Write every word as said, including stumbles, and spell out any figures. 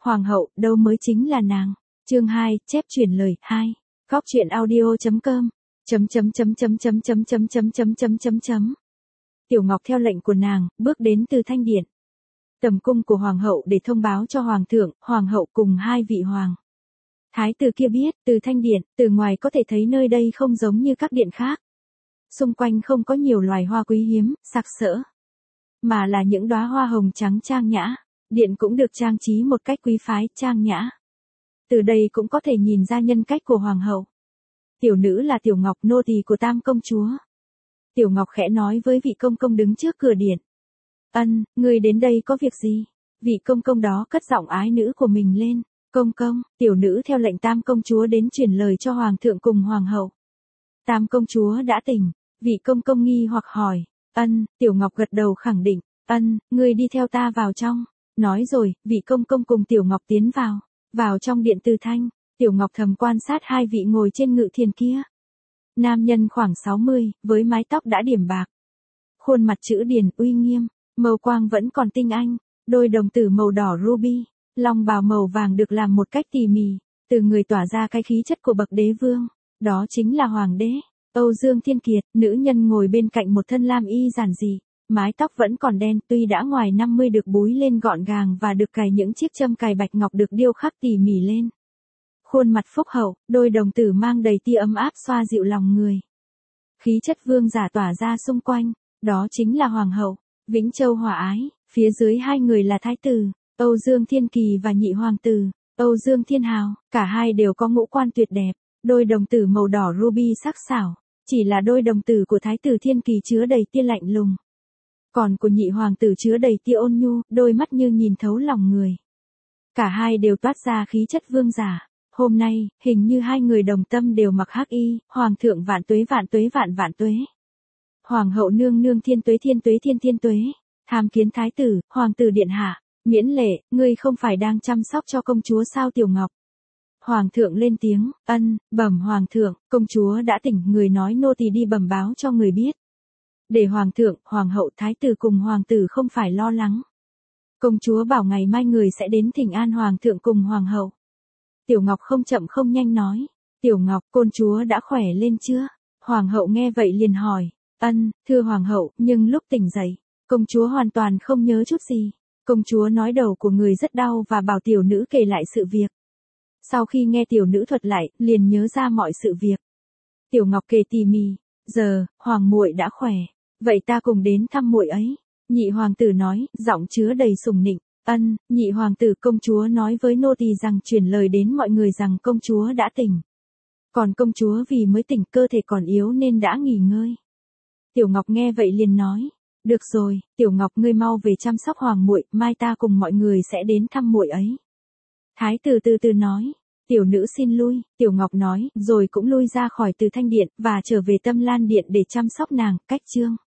Hoàng hậu, đâu mới chính là nàng. Chương hai, chép chuyển lời, hai. Góc truyện audio.com. Chấm chấm chấm chấm chấm chấm chấm chấm chấm chấm chấm chấm. Tiểu Ngọc theo lệnh của nàng, bước đến Từ Thanh Điện. Tầm cung của hoàng hậu để thông báo cho hoàng thượng, hoàng hậu cùng hai vị hoàng. Thái tử kia biết, Từ Thanh Điện, từ ngoài có thể thấy nơi đây không giống như các điện khác. Xung quanh không có nhiều loài hoa quý hiếm, sặc sỡ, mà là những đóa hoa hồng trắng trang nhã. Điện cũng được trang trí một cách quý phái, trang nhã. Từ đây cũng có thể nhìn ra nhân cách của hoàng hậu. Tiểu nữ là Tiểu Ngọc, nô tỳ của Tam công chúa. Tiểu Ngọc khẽ nói với vị công công đứng trước cửa điện. Ân, người đến đây có việc gì? Vị công công đó cất giọng ái nữ của mình lên. Công công, tiểu nữ theo lệnh Tam công chúa đến truyền lời cho hoàng thượng cùng hoàng hậu. Tam công chúa đã tỉnh. Vị công công nghi hoặc hỏi. Ân, Tiểu Ngọc gật đầu khẳng định. Ân, ngươi đi theo ta vào trong. Nói rồi, vị công công cùng Tiểu Ngọc tiến vào. Vào trong điện Từ Thanh, Tiểu Ngọc thầm quan sát hai vị ngồi trên ngự thiền kia. Nam nhân khoảng sáu mươi, với mái tóc đã điểm bạc. Khuôn mặt chữ điển uy nghiêm, màu quang vẫn còn tinh anh, đôi đồng tử màu đỏ ruby, long bào màu vàng được làm một cách tỉ mỉ, từ người tỏa ra cái khí chất của bậc đế vương, đó chính là hoàng đế. Âu Dương Thiên Kiệt, nữ nhân ngồi bên cạnh một thân lam y giản dị, mái tóc vẫn còn đen, tuy đã ngoài năm mươi được búi lên gọn gàng và được cài những chiếc châm cài bạch ngọc được điêu khắc tỉ mỉ lên. Khuôn mặt phúc hậu, đôi đồng tử mang đầy tia ấm áp xoa dịu lòng người. Khí chất vương giả tỏa ra xung quanh, đó chính là hoàng hậu, Vĩnh Châu Hòa Ái, phía dưới hai người là thái tử, Âu Dương Thiên Kỳ và nhị hoàng tử, Âu Dương Thiên Hào, cả hai đều có ngũ quan tuyệt đẹp, đôi đồng tử màu đỏ ruby sắc sảo, chỉ là đôi đồng tử của thái tử Thiên Kỳ chứa đầy tia lạnh lùng. Còn của nhị hoàng tử chứa đầy tia ôn nhu, đôi mắt như nhìn thấu lòng người. Cả hai đều toát ra khí chất vương giả. Hôm nay, hình như hai người đồng tâm đều mặc hắc y, hoàng thượng vạn tuế vạn tuế vạn vạn tuế. Hoàng hậu nương nương thiên tuế thiên tuế thiên thiên tuế. Tham kiến thái tử, hoàng tử điện hạ, miễn lệ, ngươi không phải đang chăm sóc cho công chúa sao Tiểu Ngọc? Hoàng thượng lên tiếng, ân, bẩm hoàng thượng, công chúa đã tỉnh, người nói nô tỳ đi bẩm báo cho người biết. Để hoàng thượng, hoàng hậu, thái tử cùng hoàng tử không phải lo lắng. Công chúa bảo ngày mai người sẽ đến thỉnh an hoàng thượng cùng hoàng hậu. Tiểu Ngọc không chậm không nhanh nói. Tiểu Ngọc, công chúa đã khỏe lên chưa? Hoàng hậu nghe vậy liền hỏi. Ân, thưa hoàng hậu, nhưng lúc tỉnh dậy, công chúa hoàn toàn không nhớ chút gì. Công chúa nói đầu của người rất đau và bảo tiểu nữ kể lại sự việc. Sau khi nghe tiểu nữ thuật lại, liền nhớ ra mọi sự việc. Tiểu Ngọc kể tỉ mỉ. Giờ, hoàng muội đã khỏe. Vậy ta cùng đến thăm muội ấy. Nhị hoàng tử nói, giọng chứa đầy sùng nịnh. Ân, nhị hoàng tử, công chúa nói với nô tỳ rằng truyền lời đến mọi người rằng công chúa đã tỉnh. Còn công chúa vì mới tỉnh cơ thể còn yếu nên đã nghỉ ngơi. Tiểu Ngọc nghe vậy liền nói, được rồi, Tiểu Ngọc ngươi mau về chăm sóc hoàng muội, mai ta cùng mọi người sẽ đến thăm muội ấy. Thái tử từ từ nói, tiểu nữ xin lui, Tiểu Ngọc nói, rồi cũng lui ra khỏi Từ Thanh Điện và trở về Tâm Lan Điện để chăm sóc nàng. Cách chương